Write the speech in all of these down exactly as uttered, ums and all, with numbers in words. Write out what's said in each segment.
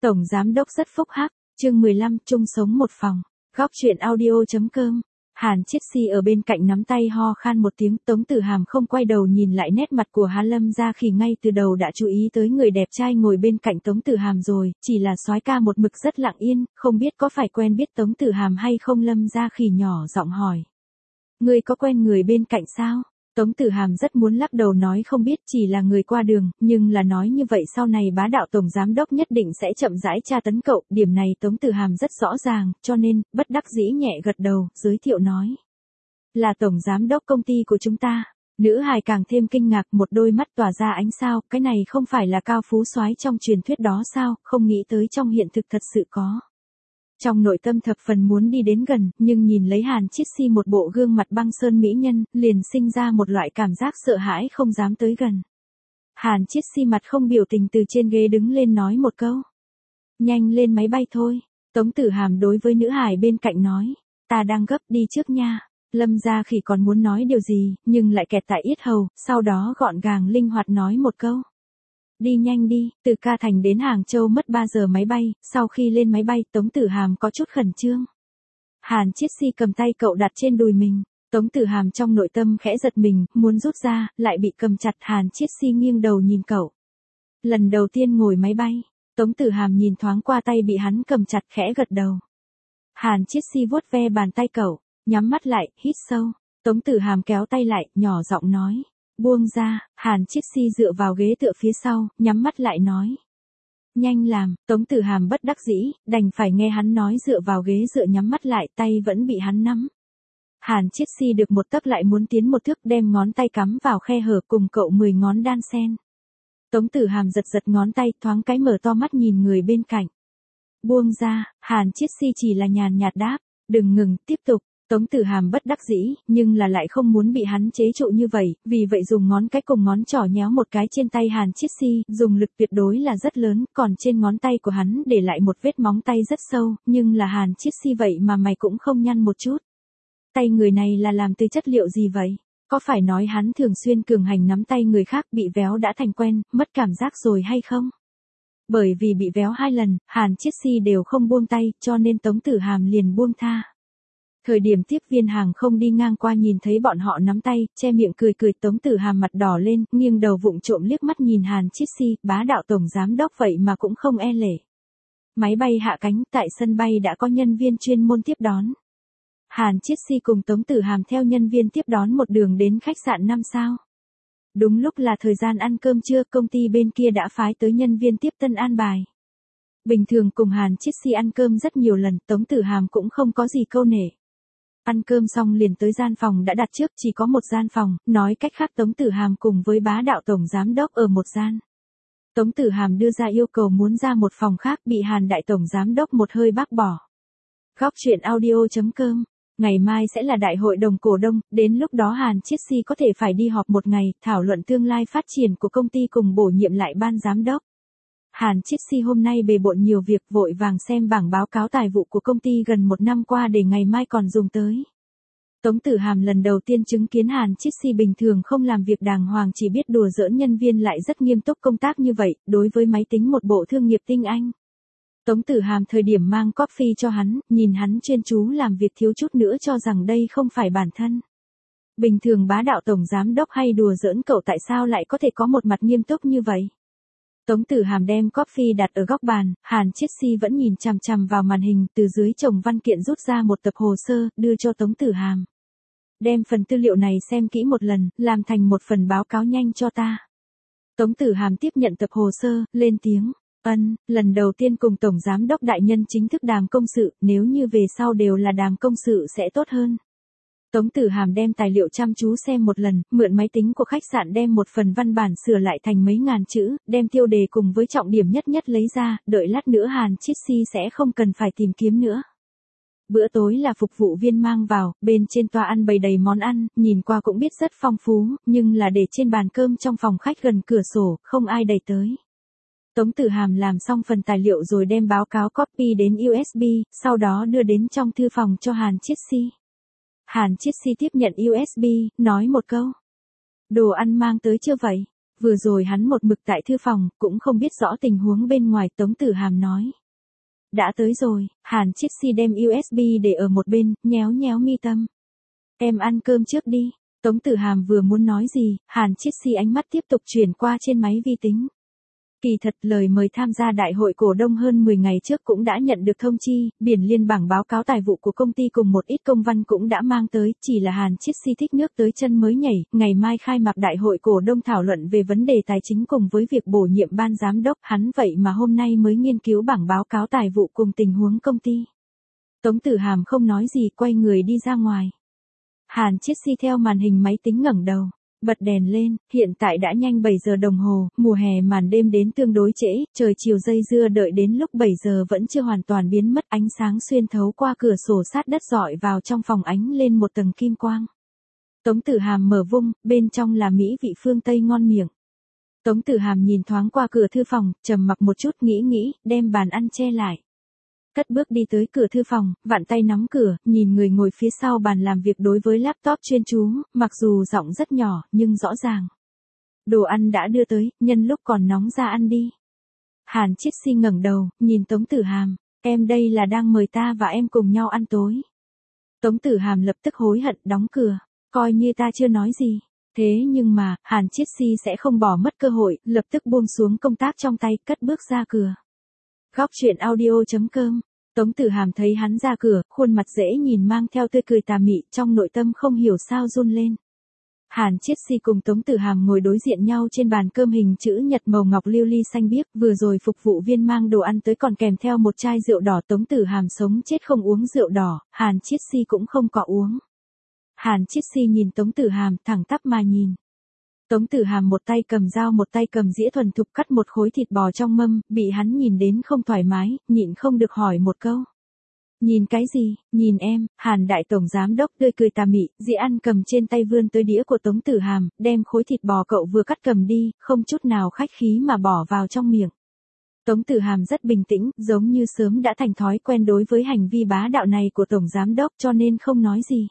Tổng giám đốc rất phúc hắc, chương mười lăm, chung sống một phòng. Góc truyện audio.com. Hàn Chiết Si ở bên cạnh nắm tay ho khan một tiếng, Tống Tử Hàm không quay đầu nhìn lại nét mặt của Hà Lâm Gia Khỉ, ngay từ đầu đã chú ý tới người đẹp trai ngồi bên cạnh Tống Tử Hàm rồi, chỉ là soái ca một mực rất lặng yên, không biết có phải quen biết Tống Tử Hàm hay không. Lâm Gia Khỉ nhỏ giọng hỏi. Ngươi có quen người bên cạnh sao? Tống Tử Hàm rất muốn lắc đầu nói không biết, chỉ là người qua đường, nhưng là nói như vậy sau này bá đạo tổng giám đốc nhất định sẽ chậm rãi tra tấn cậu, điểm này Tống Tử Hàm rất rõ ràng, cho nên, bất đắc dĩ nhẹ gật đầu, giới thiệu nói. Là tổng giám đốc công ty của chúng ta. Nữ hài càng thêm kinh ngạc, một đôi mắt tỏa ra ánh sao, cái này không phải là cao phú soái trong truyền thuyết đó sao, không nghĩ tới trong hiện thực thật sự có. Trong nội tâm thập phần muốn đi đến gần, nhưng nhìn lấy Hàn Chiết Si một bộ gương mặt băng sơn mỹ nhân, liền sinh ra một loại cảm giác sợ hãi không dám tới gần. Hàn Chiết Si mặt không biểu tình từ trên ghế đứng lên nói một câu. Nhanh lên máy bay thôi. Tống Tử Hàm đối với nữ hài bên cạnh nói. Ta đang gấp, đi trước nha. Lâm Gia Khỉ còn muốn nói điều gì, nhưng lại kẹt tại yết hầu, sau đó gọn gàng linh hoạt nói một câu. Đi nhanh đi, từ Ca Thành đến Hàng Châu mất ba giờ máy bay, sau khi lên máy bay Tống Tử Hàm có chút khẩn trương. Hàn Chiết Si cầm tay cậu đặt trên đùi mình, Tống Tử Hàm trong nội tâm khẽ giật mình, muốn rút ra, lại bị cầm chặt. Hàn Chiết Si nghiêng đầu nhìn cậu. Lần đầu tiên ngồi máy bay, Tống Tử Hàm nhìn thoáng qua tay bị hắn cầm chặt, khẽ gật đầu. Hàn Chiết Si vuốt ve bàn tay cậu, nhắm mắt lại, hít sâu. Tống Tử Hàm kéo tay lại, nhỏ giọng nói. Buông ra. Hàn Chiết Si dựa vào ghế tựa phía sau, nhắm mắt lại nói. Nhanh làm. Tống Tử Hàm bất đắc dĩ, đành phải nghe hắn nói dựa vào ghế dựa nhắm mắt lại, tay vẫn bị hắn nắm. Hàn Chiết Si được một tấc lại muốn tiến một thước, đem ngón tay cắm vào khe hở cùng cậu mười ngón đan sen. Tống Tử Hàm giật giật ngón tay, thoáng cái mở to mắt nhìn người bên cạnh. Buông ra. Hàn Chiết Si chỉ là nhàn nhạt đáp. Đừng ngừng, tiếp tục. Tống Tử Hàm bất đắc dĩ, nhưng là lại không muốn bị hắn chế trụ như vậy, vì vậy dùng ngón cái cùng ngón trỏ nhéo một cái trên tay Hàn Chiết Si, dùng lực tuyệt đối là rất lớn, còn trên ngón tay của hắn để lại một vết móng tay rất sâu, nhưng là Hàn Chiết Si vậy mà mày cũng không nhăn một chút. Tay người này là làm từ chất liệu gì vậy? Có phải nói hắn thường xuyên cường hành nắm tay người khác bị véo đã thành quen, mất cảm giác rồi hay không? Bởi vì bị véo hai lần, Hàn Chiết Si đều không buông tay, cho nên Tống Tử Hàm liền buông tha. Thời điểm tiếp viên hàng không đi ngang qua nhìn thấy bọn họ nắm tay, che miệng cười cười. Tống Tử Hàm mặt đỏ lên, nghiêng đầu vụng trộm liếc mắt nhìn Hàn Chiết Si, bá đạo tổng giám đốc vậy mà cũng không e lệ. Máy bay hạ cánh, tại sân bay đã có nhân viên chuyên môn tiếp đón. Hàn Chiết Si cùng Tống Tử Hàm theo nhân viên tiếp đón một đường đến khách sạn năm sao. Đúng lúc là thời gian ăn cơm trưa, công ty bên kia đã phái tới nhân viên tiếp tân an bài. Bình thường cùng Hàn Chiết Si ăn cơm rất nhiều lần, Tống Tử Hàm cũng không có gì câu nể. Ăn cơm xong liền tới gian phòng đã đặt trước, chỉ có một gian phòng, nói cách khác Tống Tử Hàm cùng với bá đạo tổng giám đốc ở một gian. Tống Tử Hàm đưa ra yêu cầu muốn ra một phòng khác, bị Hàn đại tổng giám đốc một hơi bác bỏ. Góc truyện audio.com. Ngày mai sẽ là đại hội đồng cổ đông, đến lúc đó Hàn Chiết Si có thể phải đi họp một ngày, thảo luận tương lai phát triển của công ty cùng bổ nhiệm lại ban giám đốc. Hàn Chiết Si hôm nay bề bộn nhiều việc, vội vàng xem bảng báo cáo tài vụ của công ty gần một năm qua để ngày mai còn dùng tới. Tống Tử Hàm lần đầu tiên chứng kiến Hàn Chiết Si bình thường không làm việc đàng hoàng, chỉ biết đùa giỡn nhân viên lại rất nghiêm túc công tác như vậy, đối với máy tính một bộ thương nghiệp tinh anh. Tống Tử Hàm thời điểm mang coffee cho hắn, nhìn hắn chuyên chú làm việc thiếu chút nữa cho rằng đây không phải bản thân. Bình thường bá đạo tổng giám đốc hay đùa giỡn cậu, tại sao lại có thể có một mặt nghiêm túc như vậy? Tống Tử Hàm đem coffee đặt ở góc bàn, Hàn Chiết Si vẫn nhìn chằm chằm vào màn hình, từ dưới chồng văn kiện rút ra một tập hồ sơ, đưa cho Tống Tử Hàm. Đem phần tư liệu này xem kỹ một lần, làm thành một phần báo cáo nhanh cho ta. Tống Tử Hàm tiếp nhận tập hồ sơ, lên tiếng. Ân, lần đầu tiên cùng Tổng Giám đốc đại nhân chính thức đàm công sự, nếu như về sau đều là đàm công sự sẽ tốt hơn. Tống Tử Hàm đem tài liệu chăm chú xem một lần, mượn máy tính của khách sạn đem một phần văn bản sửa lại thành mấy ngàn chữ, đem tiêu đề cùng với trọng điểm nhất nhất lấy ra, đợi lát nữa Hàn Chiết Si sẽ không cần phải tìm kiếm nữa. Bữa tối là phục vụ viên mang vào, bên trên toa ăn bày đầy món ăn, nhìn qua cũng biết rất phong phú, nhưng là để trên bàn cơm trong phòng khách gần cửa sổ, không ai đẩy tới. Tống Tử Hàm làm xong phần tài liệu rồi đem báo cáo copy đến u ét bê, sau đó đưa đến trong thư phòng cho Hàn Chiết Si. Hàn Chiết Si tiếp nhận u ét bê, nói một câu. Đồ ăn mang tới chưa vậy? Vừa rồi hắn một mực tại thư phòng, cũng không biết rõ tình huống bên ngoài, Tống Tử Hàm nói. Đã tới rồi, Hàn Chiết Si đem u ét bê để ở một bên, nhéo nhéo mi tâm. Em ăn cơm trước đi. Tống Tử Hàm vừa muốn nói gì, Hàn Chiết Si ánh mắt tiếp tục chuyển qua trên máy vi tính. Kỳ thật lời mời tham gia đại hội cổ đông hơn mười ngày trước cũng đã nhận được thông chi, biển liên bảng báo cáo tài vụ của công ty cùng một ít công văn cũng đã mang tới, chỉ là Hàn Chiết Si thích nước tới chân mới nhảy, ngày mai khai mạc đại hội cổ đông thảo luận về vấn đề tài chính cùng với việc bổ nhiệm ban giám đốc, hắn vậy mà hôm nay mới nghiên cứu bảng báo cáo tài vụ cùng tình huống công ty. Tống Tử Hàm không nói gì, quay người đi ra ngoài. Hàn Chiết Si theo màn hình máy tính ngẩng đầu. Bật đèn lên, hiện tại đã nhanh bảy giờ đồng hồ, mùa hè màn đêm đến tương đối trễ, trời chiều dây dưa đợi đến lúc bảy giờ vẫn chưa hoàn toàn biến mất, ánh sáng xuyên thấu qua cửa sổ sát đất rọi vào trong phòng ánh lên một tầng kim quang. Tống Tử Hàm mở vung, bên trong là mỹ vị phương Tây ngon miệng. Tống Tử Hàm nhìn thoáng qua cửa thư phòng, trầm mặc một chút nghĩ nghĩ, đem bàn ăn che lại. Cất bước đi tới cửa thư phòng, vặn tay nắm cửa, nhìn người ngồi phía sau bàn làm việc đối với laptop chuyên chú, mặc dù giọng rất nhỏ, nhưng rõ ràng. Đồ ăn đã đưa tới, nhân lúc còn nóng ra ăn đi. Hàn Chiết Si ngẩng đầu, nhìn Tống Tử Hàm, em đây là đang mời ta và em cùng nhau ăn tối. Tống Tử Hàm lập tức hối hận, đóng cửa, coi như ta chưa nói gì. Thế nhưng mà, Hàn Chiết Si sẽ không bỏ mất cơ hội, lập tức buông xuống công tác trong tay, cất bước ra cửa. Góc truyện audio chấm com. Tống Tử Hàm thấy hắn ra cửa, khuôn mặt dễ nhìn mang theo tươi cười tà mị, trong nội tâm không hiểu sao run lên. Hàn Chiết Si cùng Tống Tử Hàm ngồi đối diện nhau trên bàn cơm hình chữ nhật màu ngọc lưu ly xanh biếc, vừa rồi phục vụ viên mang đồ ăn tới còn kèm theo một chai rượu đỏ. Tống Tử Hàm sống chết không uống rượu đỏ, Hàn Chiết Si cũng không có uống. Hàn Chiết Si nhìn Tống Tử Hàm, thẳng tắp mà nhìn. Tống Tử Hàm một tay cầm dao một tay cầm dĩa thuần thục cắt một khối thịt bò trong mâm, bị hắn nhìn đến không thoải mái, nhịn không được hỏi một câu. Nhìn cái gì, nhìn em, Hàn đại tổng giám đốc tươi cười tà mị, dĩa ăn cầm trên tay vươn tới đĩa của Tống Tử Hàm, đem khối thịt bò cậu vừa cắt cầm đi, không chút nào khách khí mà bỏ vào trong miệng. Tống Tử Hàm rất bình tĩnh, giống như sớm đã thành thói quen đối với hành vi bá đạo này của tổng giám đốc cho nên không nói gì.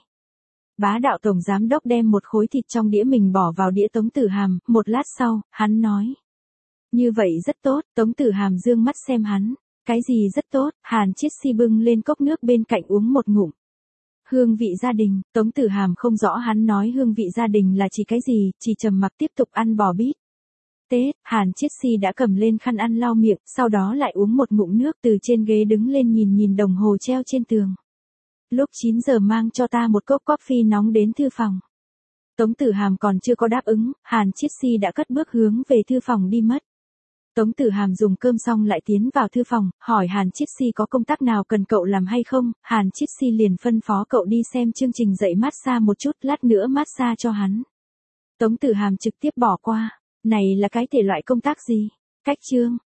Bá đạo tổng giám đốc đem một khối thịt trong đĩa mình bỏ vào đĩa Tống Tử Hàm, một lát sau, hắn nói. Như vậy rất tốt, Tống Tử Hàm dương mắt xem hắn. Cái gì rất tốt, Hàn Chiết Si bưng lên cốc nước bên cạnh uống một ngụm. Hương vị gia đình, Tống Tử Hàm không rõ hắn nói hương vị gia đình là chỉ cái gì, chỉ trầm mặc tiếp tục ăn bò bít. Tết, Hàn Chiết Si đã cầm lên khăn ăn lau miệng, sau đó lại uống một ngụm nước từ trên ghế đứng lên nhìn nhìn đồng hồ treo trên tường. Lúc chín giờ mang cho ta một cốc coffee nóng đến thư phòng. Tống Tử Hàm còn chưa có đáp ứng, Hàn Chiết Si đã cất bước hướng về thư phòng đi mất. Tống Tử Hàm dùng cơm xong lại tiến vào thư phòng, hỏi Hàn Chiết Si có công tác nào cần cậu làm hay không, Hàn Chiết Si liền phân phó cậu đi xem chương trình dạy massage một chút, lát nữa massage cho hắn. Tống Tử Hàm trực tiếp bỏ qua, này là cái thể loại công tác gì? Cách chương,